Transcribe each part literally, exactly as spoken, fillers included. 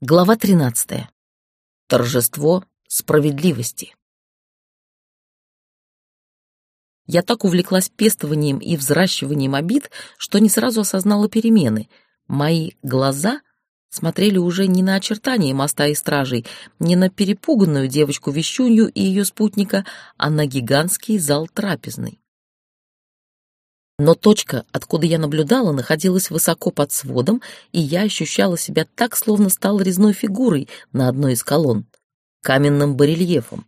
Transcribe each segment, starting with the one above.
Глава тринадцатая. Торжество справедливости. Я так увлеклась пестованием и взращиванием обид, что не сразу осознала перемены. Мои глаза смотрели уже не на очертания моста и стражей, не на перепуганную девочку-вещунью и ее спутника, а на гигантский зал трапезной. Но точка, откуда я наблюдала, находилась высоко под сводом, и я ощущала себя так, словно стала резной фигурой на одной из колонн, каменным барельефом.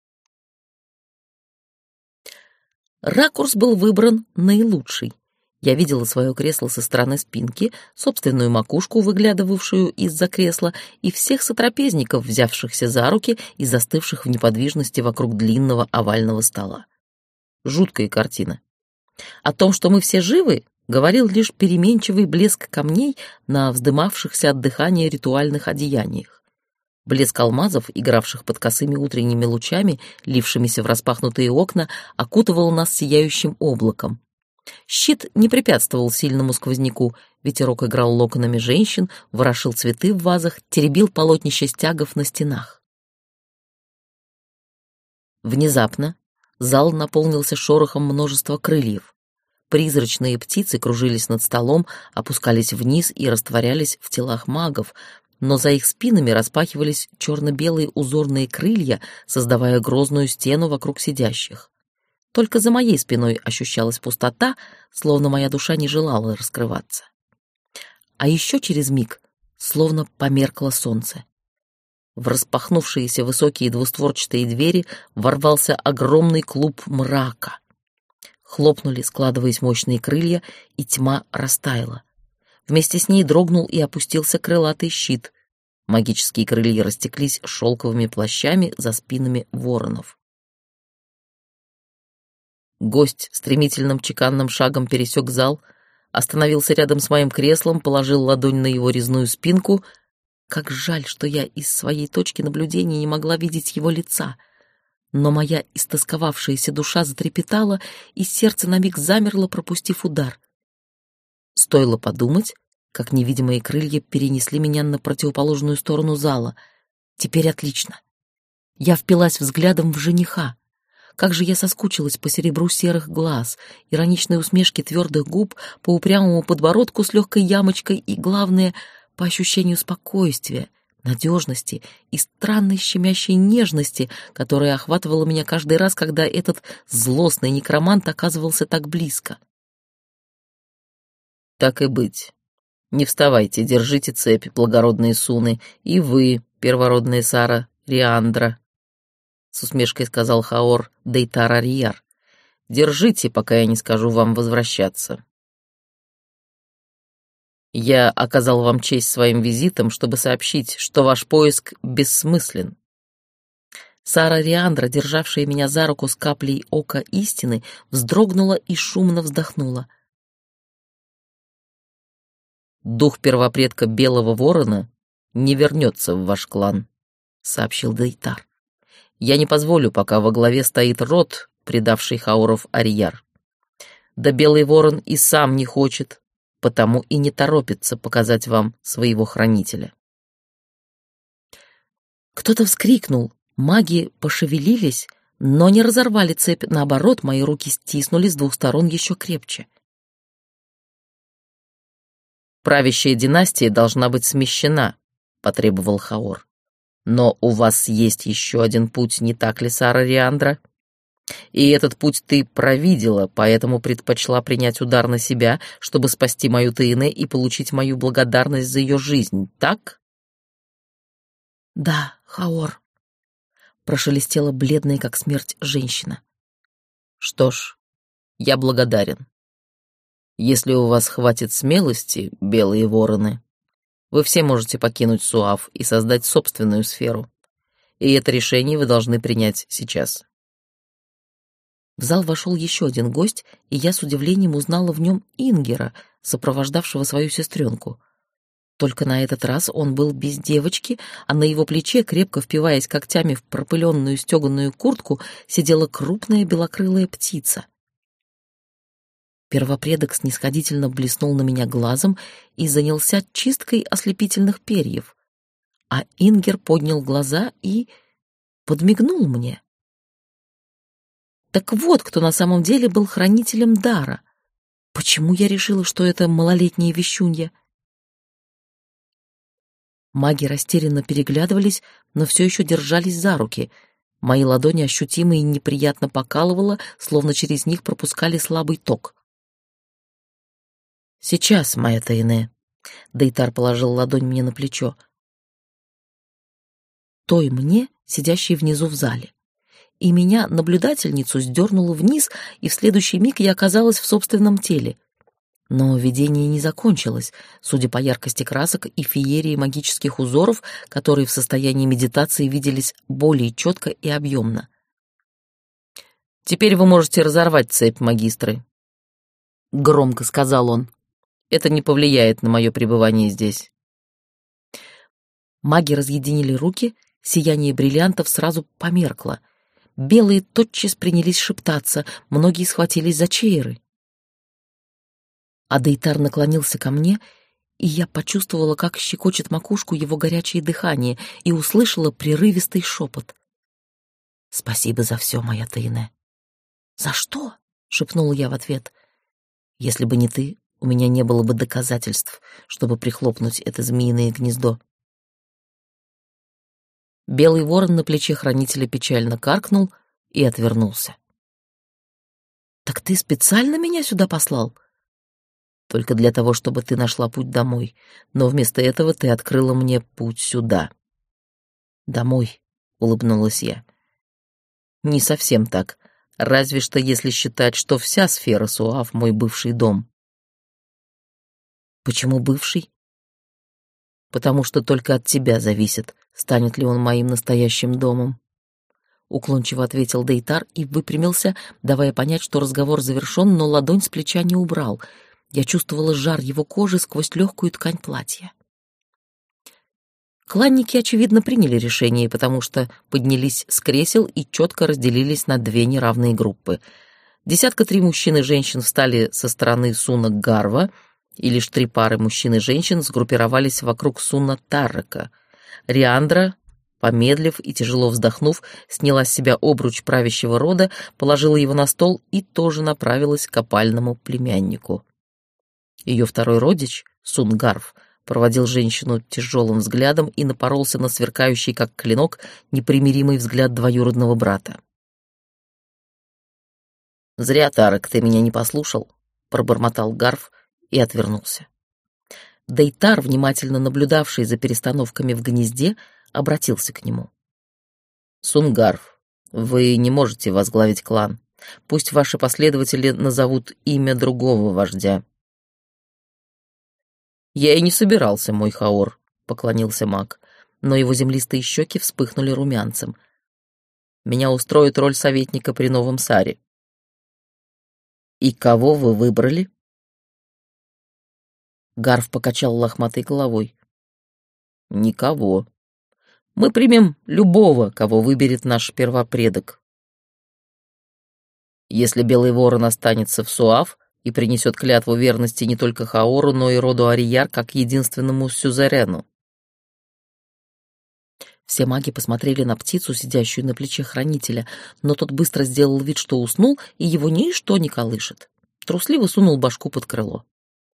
Ракурс был выбран наилучший. Я видела свое кресло со стороны спинки, собственную макушку, выглядывавшую из-за кресла, и всех сотрапезников, взявшихся за руки и застывших в неподвижности вокруг длинного овального стола. Жуткая картина. О том, что мы все живы, говорил лишь переменчивый блеск камней на вздымавшихся от дыхания ритуальных одеяниях. Блеск алмазов, игравших под косыми утренними лучами, лившимися в распахнутые окна, окутывал нас сияющим облаком. Щит не препятствовал сильному сквозняку, ветерок играл локонами женщин, ворошил цветы в вазах, теребил полотнища стягов на стенах. Внезапно зал наполнился шорохом множества крыльев. Призрачные птицы кружились над столом, опускались вниз и растворялись в телах магов, но за их спинами распахивались черно-белые узорные крылья, создавая грозную стену вокруг сидящих. Только за моей спиной ощущалась пустота, словно моя душа не желала раскрываться. А еще через миг словно померкло солнце. В распахнувшиеся высокие двустворчатые двери ворвался огромный клуб мрака. Хлопнули, складываясь мощные крылья, и тьма растаяла. Вместе с ней дрогнул и опустился крылатый щит. Магические крылья растеклись шелковыми плащами за спинами воронов. Гость стремительным чеканным шагом пересек зал, остановился рядом с моим креслом, положил ладонь на его резную спинку. Как жаль, что я из своей точки наблюдения не могла видеть его лица. Но моя истосковавшаяся душа затрепетала, и сердце на миг замерло, пропустив удар. Стоило подумать, как невидимые крылья перенесли меня на противоположную сторону зала. Теперь отлично. Я впилась взглядом в жениха. Как же я соскучилась по серебру серых глаз, ироничной усмешке твердых губ, по упрямому подбородку с легкой ямочкой и, главное, по ощущению спокойствия, надежности и странной щемящей нежности, которая охватывала меня каждый раз, когда этот злостный некромант оказывался так близко. Так и быть. Не вставайте, держите цепь, благородные суны, и вы, первородная Сара Риандра, — с усмешкой сказал Хаор Дейтар Арияр. Держите, пока я не скажу вам возвращаться. Я оказал вам честь своим визитом, чтобы сообщить, что ваш поиск бессмыслен. Сара Риандра, державшая меня за руку с каплей ока истины, вздрогнула и шумно вздохнула. Дух первопредка Белого Ворона не вернется в ваш клан, — сообщил Дейтар. Я не позволю, пока во главе стоит род, предавший Хаоров Арияр. Да Белый Ворон и сам не хочет, потому и не торопится показать вам своего хранителя. Кто-то вскрикнул, маги пошевелились, но не разорвали цепь, наоборот, мои руки стиснули с двух сторон еще крепче. «Правящая династия должна быть смещена», — потребовал Хаор. «Но у вас есть еще один путь, не так ли, Сара Риандра? И этот путь ты провидела, поэтому предпочла принять удар на себя, чтобы спасти мою Тейне и получить мою благодарность за ее жизнь, так?» «Да, Хаор», — прошелестела бледная, как смерть, женщина. «Что ж, я благодарен. Если у вас хватит смелости, белые вороны, вы все можете покинуть Суав и создать собственную сферу. И это решение вы должны принять сейчас». В зал вошел еще один гость, и я с удивлением узнала в нем Ингера, сопровождавшего свою сестренку. Только на этот раз он был без девочки, а на его плече, крепко впиваясь когтями в пропыленную стеганую куртку, сидела крупная белокрылая птица. Первопредок снисходительно блеснул на меня глазом и занялся чисткой ослепительных перьев. а Ингер поднял глаза и подмигнул мне. Так вот, кто на самом деле был хранителем дара. Почему я решила, что это малолетняя вещунья? Маги растерянно переглядывались, но все еще держались за руки. Мои ладони ощутимо и неприятно покалывало, словно через них пропускали слабый ток. «Сейчас, моя Тайне», — Дейтар положил ладонь мне на плечо. Той мне, сидящей внизу в зале. И меня, наблюдательницу, сдернуло вниз, и в следующий миг я оказалась в собственном теле. Но видение не закончилось, судя по яркости красок и феерии магических узоров, которые в состоянии медитации виделись более четко и объемно. «Теперь вы можете разорвать цепь, магистры», — громко сказал он. «Это не повлияет на мое пребывание здесь». Маги разъединили руки, сияние бриллиантов сразу померкло. Белые тотчас принялись шептаться, многие схватились за чееры. А Дейтар наклонился ко мне, и я почувствовала, как щекочет макушку его горячее дыхание, и услышала прерывистый шепот. «Спасибо за все, моя Тайне». «За что?» — шепнула я в ответ. «Если бы не ты, у меня не было бы доказательств, чтобы прихлопнуть это змеиное гнездо». Белый ворон на плече хранителя печально каркнул и отвернулся. «Так ты специально меня сюда послал?» «Только для того, чтобы ты нашла путь домой, но вместо этого ты открыла мне путь сюда». «Домой», — улыбнулась я. «Не совсем так, разве что если считать, что вся сфера Суав — мой бывший дом». «Почему бывший?» «Потому что только от тебя зависит, станет ли он моим настоящим домом», — уклончиво ответил Дейтар и выпрямился, давая понять, что разговор завершен, но ладонь с плеча не убрал. Я чувствовала жар его кожи сквозь легкую ткань платья. Кланники, очевидно, приняли решение, потому что поднялись с кресел и четко разделились на две неравные группы. Десятка три мужчин и женщин встали со стороны Суна Гарва, и лишь три пары мужчин и женщин сгруппировались вокруг Суна Таррека. Риандра, помедлив и тяжело вздохнув, сняла с себя обруч правящего рода, положила его на стол и тоже направилась к опальному племяннику. Ее второй родич, Сун Гарв, проводил женщину тяжелым взглядом и напоролся на сверкающий, как клинок, непримиримый взгляд двоюродного брата. «Зря, Тарек, ты меня не послушал», — пробормотал Гарв и отвернулся. Дейтар, внимательно наблюдавший за перестановками в гнезде, обратился к нему. «Сун Гарв, вы не можете возглавить клан. Пусть ваши последователи назовут имя другого вождя». «Я и не собирался, мой Хаор», — поклонился маг, но его землистые щеки вспыхнули румянцем. «Меня устроит роль советника при новом Саре». «И кого вы выбрали?» Гарв покачал лохматой головой. «Никого. Мы примем любого, кого выберет наш первопредок. Если Белый Ворон останется в Суав и принесет клятву верности не только Хаору, но и роду Арияр как единственному сюзерену». Все маги посмотрели на птицу, сидящую на плече хранителя, но тот быстро сделал вид, что уснул, и его ничто не колышет. Трусливо сунул башку под крыло.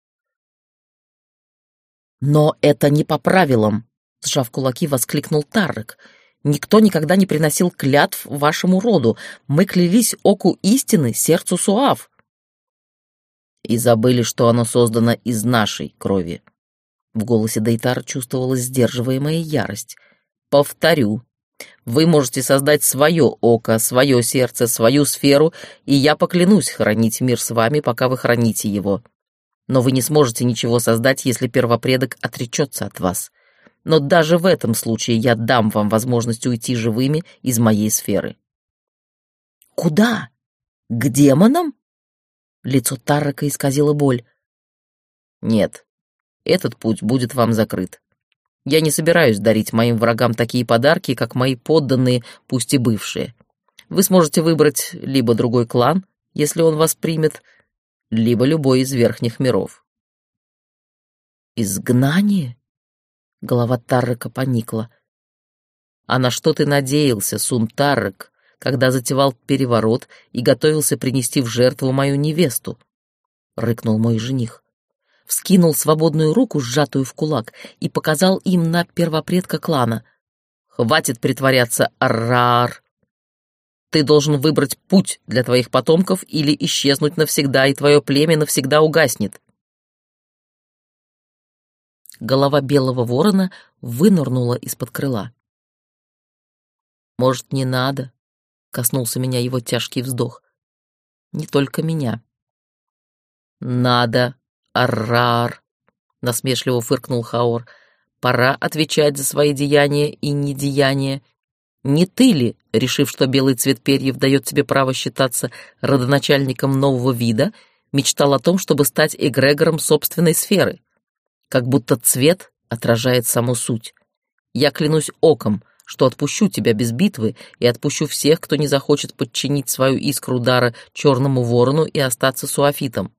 «Но это не по правилам!» — сжав кулаки, воскликнул Таррек. «Никто никогда не приносил клятв вашему роду. Мы клялись оку истины, сердцу Суав». «И забыли, что оно создано из нашей крови». В голосе Дейтара чувствовалась сдерживаемая ярость. «Повторю, вы можете создать свое око, свое сердце, свою сферу, и я поклянусь хранить мир с вами, пока вы храните его. Но вы не сможете ничего создать, если первопредок отречется от вас. Но даже в этом случае я дам вам возможность уйти живыми из моей сферы». «Куда? К демонам?» Лицо Таррека исказило боль. «Нет, этот путь будет вам закрыт. Я не собираюсь дарить моим врагам такие подарки, как мои подданные, пусть и бывшие. Вы сможете выбрать либо другой клан, если он вас примет, либо любой из верхних миров». «Изгнание? Голова Таррека поникла. «А на что ты надеялся, Сун Таррек, когда затевал переворот и готовился принести в жертву мою невесту?» — рыкнул мой жених. Вскинул свободную руку, сжатую в кулак, и показал им на первопредка клана. «Хватит притворяться, Арраар! Ты должен выбрать путь для твоих потомков или исчезнуть навсегда, и твое племя навсегда угаснет». Голова белого ворона вынырнула из-под крыла. «Может, не надо?» — коснулся меня его тяжкий вздох. «Не только меня». «Надо, Арраар!» — насмешливо фыркнул Хаор. «Пора отвечать за свои деяния и недеяния. Не ты ли, решив, что белый цвет перьев дает тебе право считаться родоначальником нового вида, мечтал о том, чтобы стать эгрегором собственной сферы? Как будто цвет отражает саму суть. Я клянусь оком, что отпущу тебя без битвы и отпущу всех, кто не захочет подчинить свою искру дара черному ворону и остаться суафитом».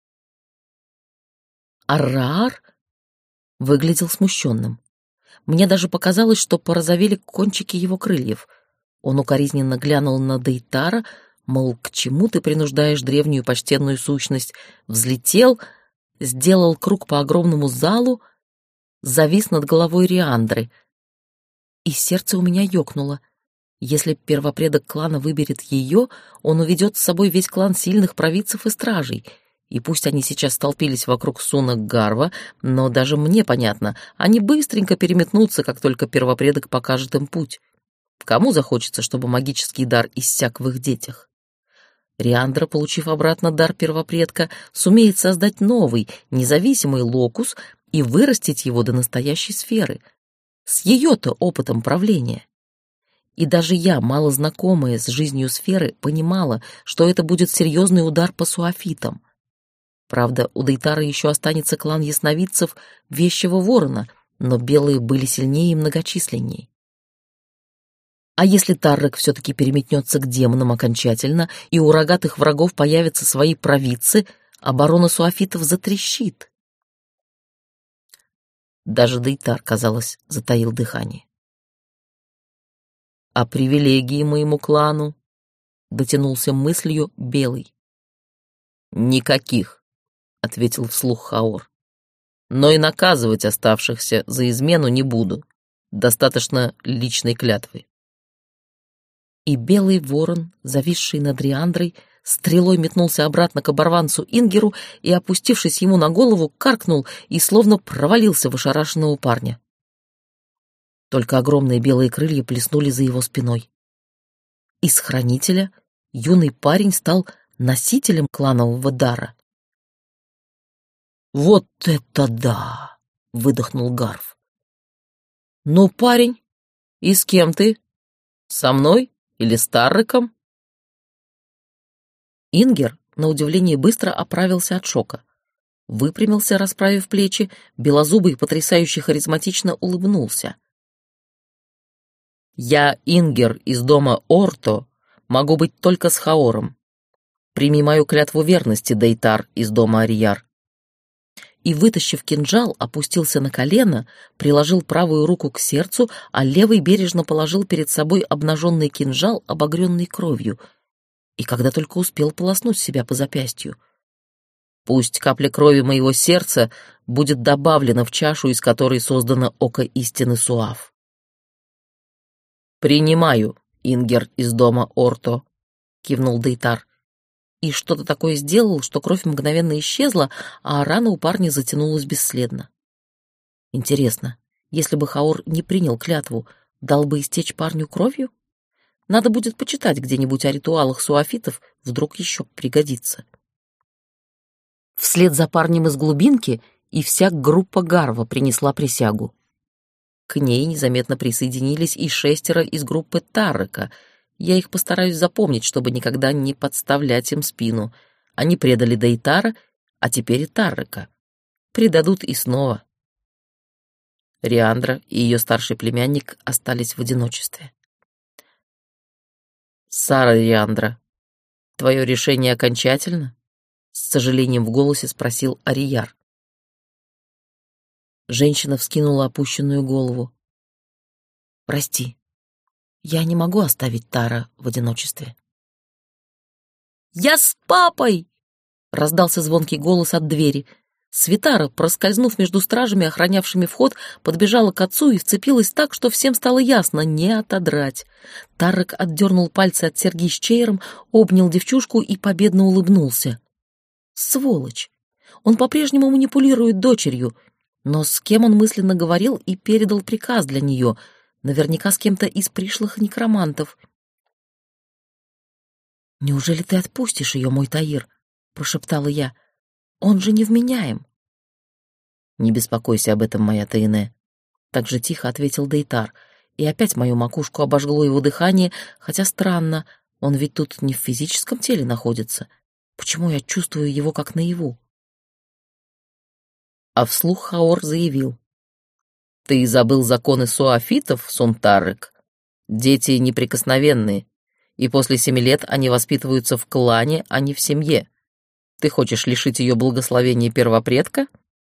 Арраар выглядел смущенным. Мне даже показалось, что порозовели кончики его крыльев. Он укоризненно глянул на Дейтара, мол, к чему ты принуждаешь древнюю почтенную сущность, взлетел, сделал круг по огромному залу, завис над головой Риандры. И сердце у меня ёкнуло. Если первопредок клана выберет ее, он уведет с собой весь клан сильных провидцев и стражей. И пусть они сейчас столпились вокруг Суна Гарва, но даже мне понятно, они быстренько переметнутся, как только первопредок покажет им путь. Кому захочется, чтобы магический дар иссяк в их детях? Риандра, получив обратно дар первопредка, сумеет создать новый, независимый локус и вырастить его до настоящей сферы. С ее-то опытом правления. И даже я, мало знакомая с жизнью сферы, понимала, что это будет серьезный удар по суафитам. Правда, у Дейтара еще останется клан ясновидцев Вещего Ворона, но белые были сильнее и многочисленнее. А если Таррек все-таки переметнется к демонам окончательно, и у рогатых врагов появятся свои провидцы, оборона суафитов затрещит. Даже Дейтар, казалось, затаил дыхание. «А привилегии моему клану?» — дотянулся мыслью Белый. «Никаких», — ответил вслух Хаор. «Но и наказывать оставшихся за измену не буду. Достаточно личной клятвы». И белый ворон, зависший над Риандрой, стрелой метнулся обратно к оборванцу Ингеру и, опустившись ему на голову, каркнул и словно провалился в ошарашенного парня. Только огромные белые крылья плеснули за его спиной. Из хранителя юный парень стал носителем кланового дара. «Вот это да!» — выдохнул Гарв. «Ну, парень, и с кем ты? Со мной или с Тарреком?» Ингер, на удивление, быстро оправился от шока. Выпрямился, расправив плечи, белозубый, потрясающе харизматично улыбнулся. «Я, Ингер из дома Орто, могу быть только с Хаором. Прими мою клятву верности, Дейтар из дома Арияр». И, вытащив кинжал, опустился на колено, приложил правую руку к сердцу, а левый бережно положил перед собой обнаженный кинжал, обогренный кровью, и когда только успел полоснуть себя по запястью. «Пусть капля крови моего сердца будет добавлена в чашу, из которой создано око истины Суав». «Принимаю, Ингер из дома Орто», — кивнул Дейтар. И что-то такое сделал, что кровь мгновенно исчезла, а рана у парня затянулась бесследно. Интересно, если бы Хаор не принял клятву, дал бы истечь парню кровью? Надо будет почитать где-нибудь о ритуалах суафитов, вдруг еще пригодится. Вслед за парнем из глубинки и вся группа Гарва принесла присягу. К ней незаметно присоединились и шестеро из группы Таррека. Я их постараюсь запомнить, чтобы никогда не подставлять им спину. Они предали Дейтара, а теперь и Таррека. Предадут и снова. Риандра и ее старший племянник остались в одиночестве. «Сара Риандра, твое решение окончательно?» — с сожалением в голосе спросил Арияр. Женщина вскинула опущенную голову. «Прости, я не могу оставить Тара в одиночестве». «Я с папой!» — раздался звонкий голос от двери. Свитара, проскользнув между стражами, охранявшими вход, подбежала к отцу и вцепилась так, что всем стало ясно — не отодрать. Таррек отдернул пальцы от серьги с чеером, обнял девчушку и победно улыбнулся. Сволочь! Он по-прежнему манипулирует дочерью, но с кем он мысленно говорил и передал приказ для нее? Наверняка с кем-то из пришлых некромантов. «Неужели ты отпустишь ее, мой Таир?» — прошептала я. «Он же невменяем». «Не беспокойся об этом, моя Таине», — так же тихо ответил Дейтар, и опять мою макушку обожгло его дыхание, хотя странно, он ведь тут не в физическом теле находится. Почему я чувствую его как наяву? А вслух Хаор заявил: «Ты забыл законы суафитов, Сунтаррек? Дети неприкосновенные, и после семи лет они воспитываются в клане, а не в семье. Ты хочешь лишить ее благословения первопредка?»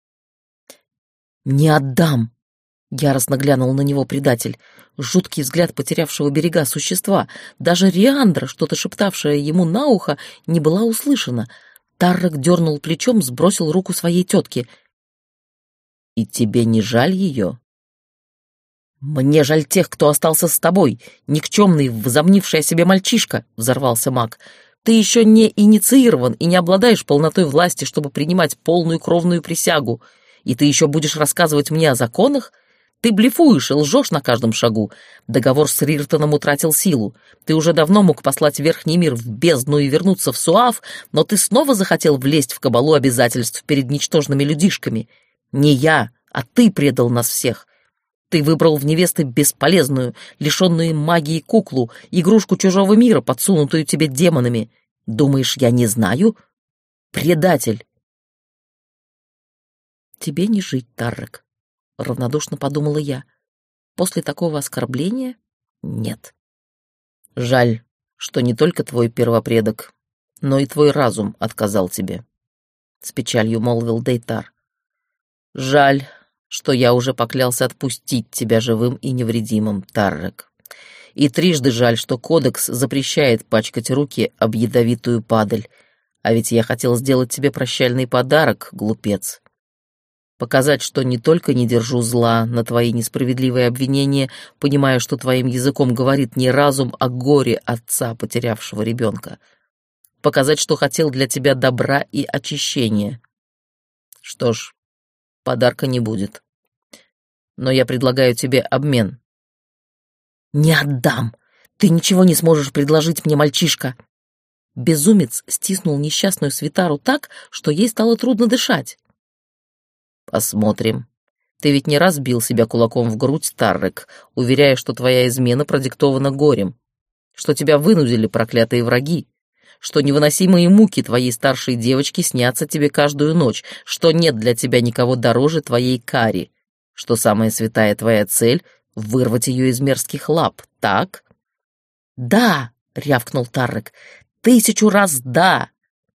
«Не отдам!» — яростно глянул на него предатель. Жуткий взгляд потерявшего берега существа. Даже Риандра, что-то шептавшая ему на ухо, не была услышана. Таррек дернул плечом, сбросил руку своей тетки. «И тебе не жаль ее?» «Мне жаль тех, кто остался с тобой, никчемный, возомнивший о себе мальчишка», — взорвался маг. «Ты еще не инициирован и не обладаешь полнотой власти, чтобы принимать полную кровную присягу. И ты еще будешь рассказывать мне о законах? Ты блефуешь и лжешь на каждом шагу. Договор с Риртоном утратил силу. Ты уже давно мог послать Верхний мир в бездну и вернуться в Суав, но ты снова захотел влезть в кабалу обязательств перед ничтожными людишками. Не я, а ты предал нас всех. Ты выбрал в невесты бесполезную, лишенную магии куклу, игрушку чужого мира, подсунутую тебе демонами. Думаешь, я не знаю? Предатель!» «Тебе не жить, Таррек», — равнодушно подумала я. «После такого оскорбления нет». «Жаль, что не только твой первопредок, но и твой разум отказал тебе», — с печалью молвил Дейтар. «Жаль, что я уже поклялся отпустить тебя живым и невредимым, Таррек. И трижды жаль, что кодекс запрещает пачкать руки об ядовитую падаль. А ведь я хотел сделать тебе прощальный подарок, глупец. Показать, что не только не держу зла на твои несправедливые обвинения, понимая, что твоим языком говорит не разум, а горе отца, потерявшего ребенка. Показать, что хотел для тебя добра и очищения. Что ж, подарка не будет. Но я предлагаю тебе обмен». «Не отдам! Ты ничего не сможешь предложить мне, мальчишка!» Безумец стиснул несчастную Свитару так, что ей стало трудно дышать. «Посмотрим. Ты ведь не раз бил себя кулаком в грудь, Таррек, уверяя, что твоя измена продиктована горем, что тебя вынудили проклятые враги, что невыносимые муки твоей старшей девочки снятся тебе каждую ночь, что нет для тебя никого дороже твоей Кари, что самая святая твоя цель — вырвать ее из мерзких лап, так?» «Да!» — рявкнул Таррек. «Тысячу раз да!»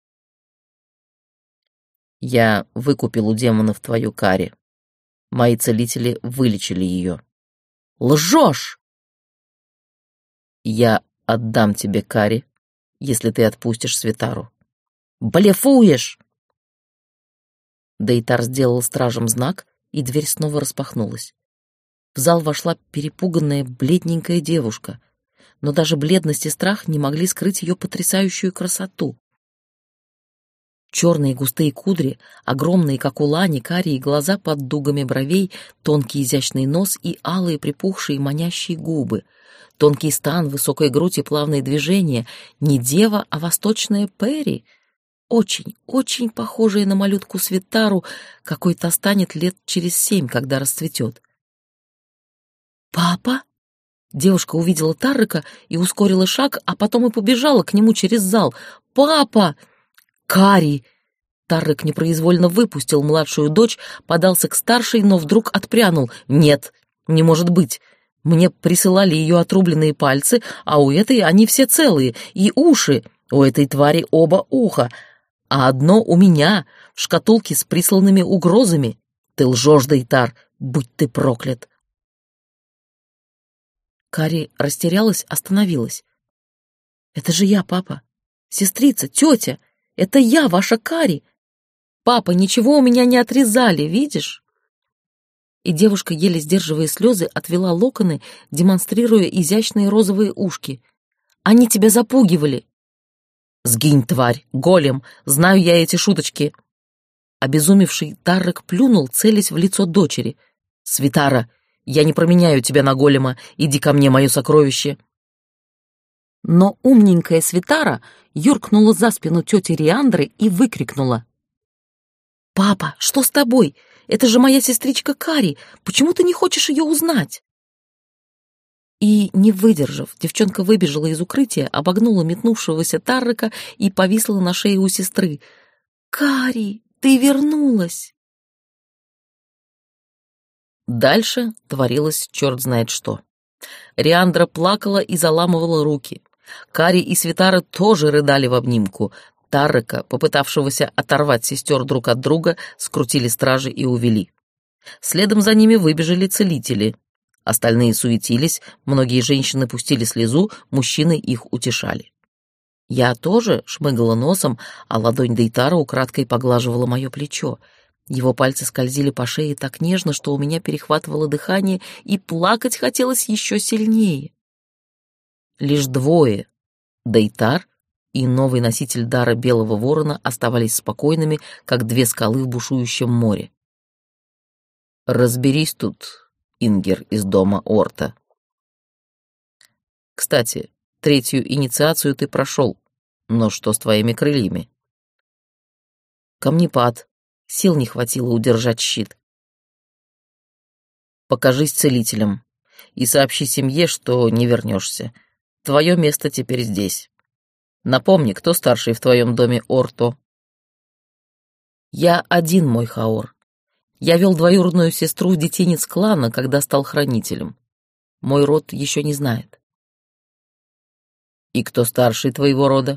«Я выкупил у демонов твою Кари. Мои целители вылечили ее». «Лжешь!» «Я отдам тебе Кари, если ты отпустишь Свитару». «Блефуешь!» Дейтар сделал стражам знак, и дверь снова распахнулась. В зал вошла перепуганная, бледненькая девушка, но даже бледность и страх не могли скрыть ее потрясающую красоту. Черные густые кудри, огромные, как у лани, карие глаза под дугами бровей, тонкий изящный нос и алые припухшие манящие губы, тонкий стан, высокая грудь и плавные движения. Не дева, а восточная Перри. Очень, очень похожая на малютку Свитару, какой та станет лет через семь, когда расцветет. «Папа?» Девушка увидела Таррека и ускорила шаг, а потом и побежала к нему через зал. «Папа!» «Кари!» Таррек непроизвольно выпустил младшую дочь, подался к старшей, но вдруг отпрянул. «Нет, не может быть. Мне присылали ее отрубленные пальцы, а у этой они все целые, и уши. У этой твари оба уха, а одно у меня, в шкатулке с присланными угрозами. Ты Ты лжешь, Дейтар, будь ты проклят. Кари растерялась, остановилась. Это же я, папа. Сестрица, тетя. Это я, ваша Кари. Папа, ничего у меня не отрезали, видишь? И девушка, еле сдерживая слезы, отвела локоны, демонстрируя изящные розовые ушки. Они тебя запугивали. Сгинь, тварь, голем, знаю я эти шуточки. Обезумевший Таррек плюнул, целясь в лицо дочери. Свитара, я не променяю тебя на голема, иди ко мне, мое сокровище. Но умненькая Свитара юркнула за спину тети Риандры и выкрикнула. «Папа, что с тобой? Это же моя сестричка Кари. Почему ты не хочешь ее узнать?» И, не выдержав, девчонка выбежала из укрытия, обогнула метнувшегося Таррека и повисла на шее у сестры. «Кари, ты вернулась!» Дальше творилось черт знает что. Риандра плакала и заламывала руки. Кари и Свитара тоже рыдали в обнимку. Таррека, попытавшегося оторвать сестер друг от друга, скрутили стражи и увели. Следом за ними выбежали целители. Остальные суетились, многие женщины пустили слезу, мужчины их утешали. Я тоже шмыгала носом, а ладонь Дейтара украдкой поглаживала мое плечо. Его пальцы скользили по шее так нежно, что у меня перехватывало дыхание, и плакать хотелось еще сильнее. Лишь двое, Дейтар и новый носитель дара Белого Ворона, оставались спокойными, как две скалы в бушующем море. «Разберись тут, Ингер из дома Орта. Кстати, третью инициацию ты прошел, но что с твоими крыльями?» «Камнепад. Сил не хватило удержать щит». «Покажись целителям и сообщи семье, что не вернешься. Твое место теперь здесь. Напомни, кто старший в твоем доме Орто?» «Я один, мой Хаор. Я вел двоюродную сестру в детинец клана, когда стал хранителем. Мой род еще не знает». «И кто старший твоего рода?»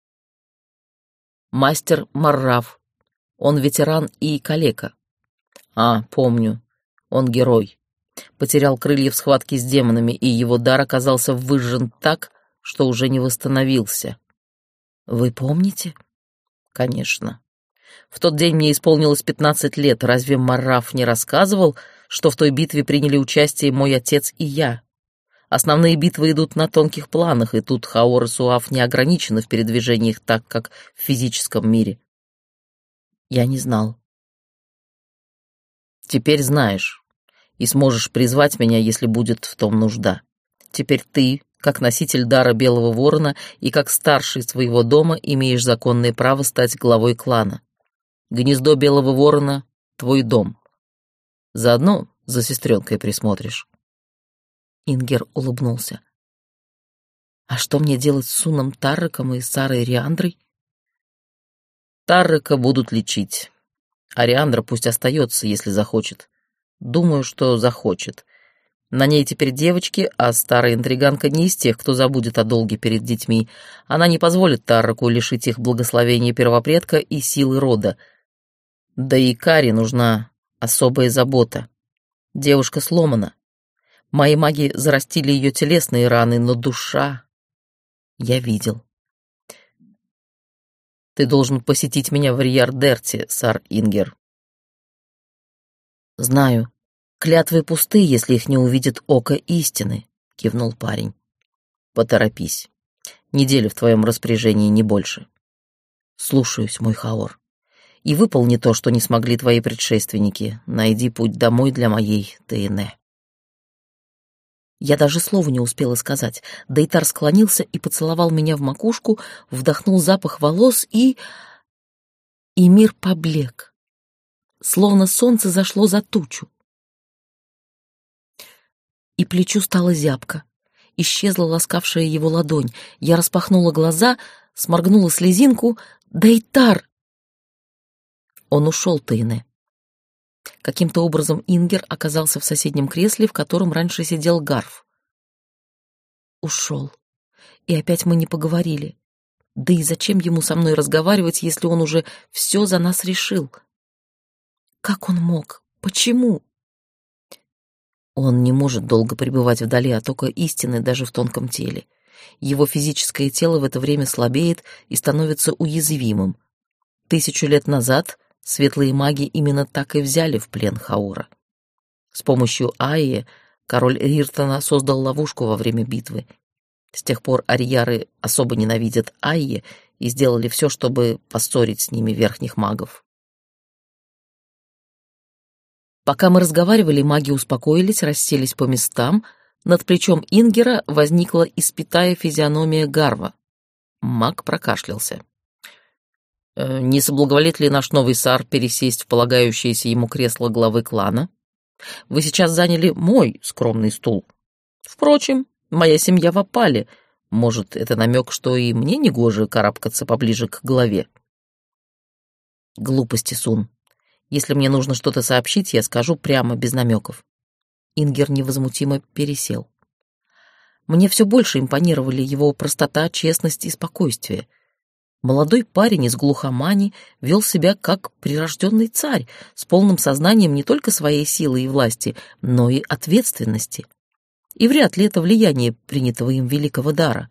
«Мастер Марраф. Он ветеран и калека». «А, помню. Он герой. Потерял крылья в схватке с демонами, и его дар оказался выжжен так, что уже не восстановился». «Вы помните?» «Конечно. В тот день мне исполнилось пятнадцать лет. Разве Марраф не рассказывал, что в той битве приняли участие мой отец и я? Основные битвы идут на тонких планах, и тут Хаор и Суав не ограничены в передвижениях так, как в физическом мире». «Я не знал». «Теперь знаешь, и сможешь призвать меня, если будет в том нужда. Теперь ты, как носитель дара Белого Ворона и как старший своего дома, имеешь законное право стать главой клана. Гнездо Белого Ворона — твой дом. Заодно за сестренкой присмотришь». Ингер улыбнулся. «А что мне делать с Суном Тарреком и Сарой Риандрой?» «Таррека будут лечить. А Риандра пусть остается, если захочет. Думаю, что захочет. На ней теперь девочки, а старая интриганка не из тех, кто забудет о долге перед детьми. Она не позволит Тарреку лишить их благословения первопредка и силы рода. Да и Кари нужна особая забота. Девушка сломана. Мои маги зарастили ее телесные раны, но душа... Я видел. Ты должен посетить меня в Риардерте, сар Ингер». «Знаю. Клятвы пусты, если их не увидит око истины», — кивнул парень. «Поторопись. Неделя в твоем распоряжении, не больше». «Слушаюсь, мой Хаор. И выполни то, что не смогли твои предшественники. Найди путь домой для моей Тейне». Я даже слова не успела сказать. Дейтар склонился и поцеловал меня в макушку, вдохнул запах волос и... И мир поблек. Словно солнце зашло за тучу. И плечу стало зябко. Исчезла ласкавшая его ладонь. Я распахнула глаза, сморгнула слезинку. «Дейтар!» Он ушел, Тейне. Каким-то образом Ингер оказался в соседнем кресле, в котором раньше сидел Гарф. Ушел. И опять мы не поговорили. Да и зачем ему со мной разговаривать, если он уже все за нас решил? Как он мог? Почему? Он не может долго пребывать вдали от ока истины даже в тонком теле. Его физическое тело в это время слабеет и становится уязвимым. Тысячу лет назад светлые маги именно так и взяли в плен Хаора. С помощью Айи король Риртона создал ловушку во время битвы. С тех пор арияры особо ненавидят Айи и сделали все, чтобы поссорить с ними верхних магов. Пока мы разговаривали, маги успокоились, расселись по местам. Над плечом Ингера возникла испятая физиономия Гарва. Маг прокашлялся. «Э, «Не соблаговолит ли наш новый сар пересесть в полагающееся ему кресло главы клана? Вы сейчас заняли мой скромный стул. Впрочем, моя семья в опале. Может, это намек, что и мне негоже карабкаться поближе к главе?» «Глупости, Сун. Если мне нужно что-то сообщить, я скажу прямо, без намеков». Ингер невозмутимо пересел. Мне все больше импонировали его простота, честность и спокойствие. Молодой парень из глухомани вел себя как прирожденный царь, с полным сознанием не только своей силы и власти, но и ответственности. И вряд ли это влияние принятого им великого дара.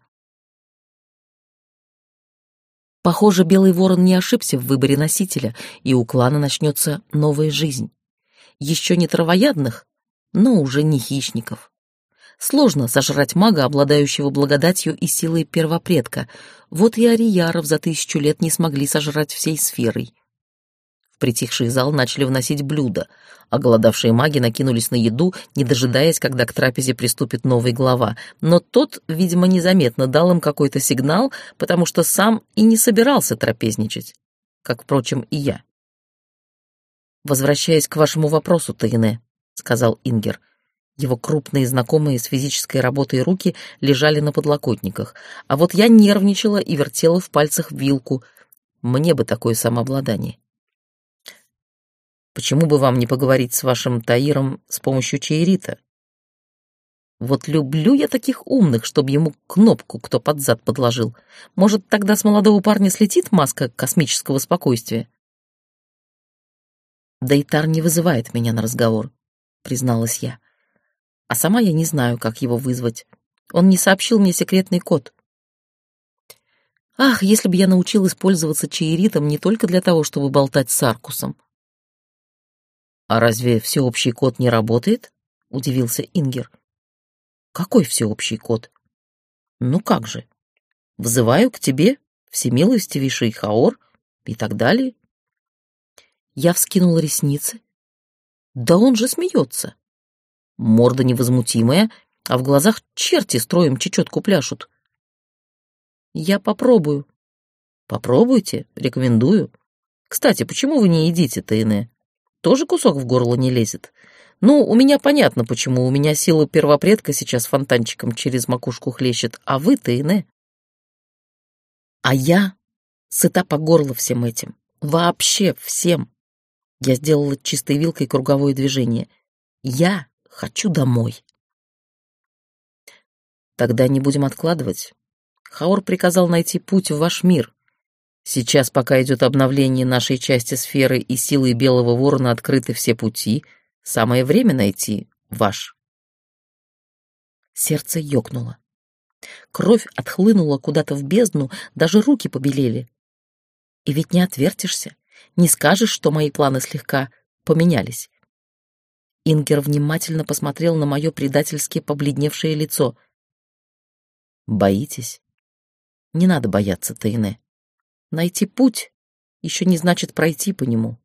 Похоже, Белый Ворон не ошибся в выборе носителя, и у клана начнется новая жизнь. Еще не травоядных, но уже не хищников. Сложно сожрать мага, обладающего благодатью и силой первопредка. Вот и арияров за тысячу лет не смогли сожрать всей сферой. В притихший зал начали вносить блюда, а голодавшие маги накинулись на еду, не дожидаясь, когда к трапезе приступит новый глава. Но тот, видимо, незаметно дал им какой-то сигнал, потому что сам и не собирался трапезничать, как, впрочем, и я. «Возвращаясь к вашему вопросу, Таине», — сказал Ингер. Его крупные, знакомые с физической работой руки лежали на подлокотниках, а вот я нервничала и вертела в пальцах вилку. Мне бы такое самообладание. «Почему бы вам не поговорить с вашим Таиром с помощью чаирита? Вот люблю я таких умных, чтобы ему кнопку кто под зад подложил. Может, тогда с молодого парня слетит маска космического спокойствия?» «Дейтар не вызывает меня на разговор», — призналась я. «А сама я не знаю, как его вызвать. Он не сообщил мне секретный код». Ах, если бы я научилась пользоваться чаиритом не только для того, чтобы болтать с Аркусом. «А разве всеобщий код не работает?» — удивился Ингер. «Какой всеобщий код?» «Ну как же? Взываю к тебе, всемилостивейший Хаор, и так далее». Я вскинула ресницы. «Да он же смеется. Морда невозмутимая, а в глазах черти строем чечетку пляшут». «Я попробую». «Попробуйте, рекомендую. Кстати, почему вы не едите, Таине? Тоже кусок в горло не лезет? Ну, у меня понятно, почему. У меня сила первопредка сейчас фонтанчиком через макушку хлещет, а вы, Таине?» «А я сыта по горло всем этим. Вообще всем». Я сделала чистой вилкой круговое движение. «Я хочу домой». «Тогда не будем откладывать. Хаор приказал найти путь в ваш мир. Сейчас, пока идет обновление нашей части сферы и силой Белого Ворона открыты все пути, самое время найти ваш». Сердце ёкнуло. Кровь отхлынула куда-то в бездну, даже руки побелели. И ведь не отвертишься, не скажешь, что мои планы слегка поменялись. Ингер внимательно посмотрел на мое предательски побледневшее лицо. «Боитесь? Не надо бояться, Таине. Найти путь еще не значит пройти по нему.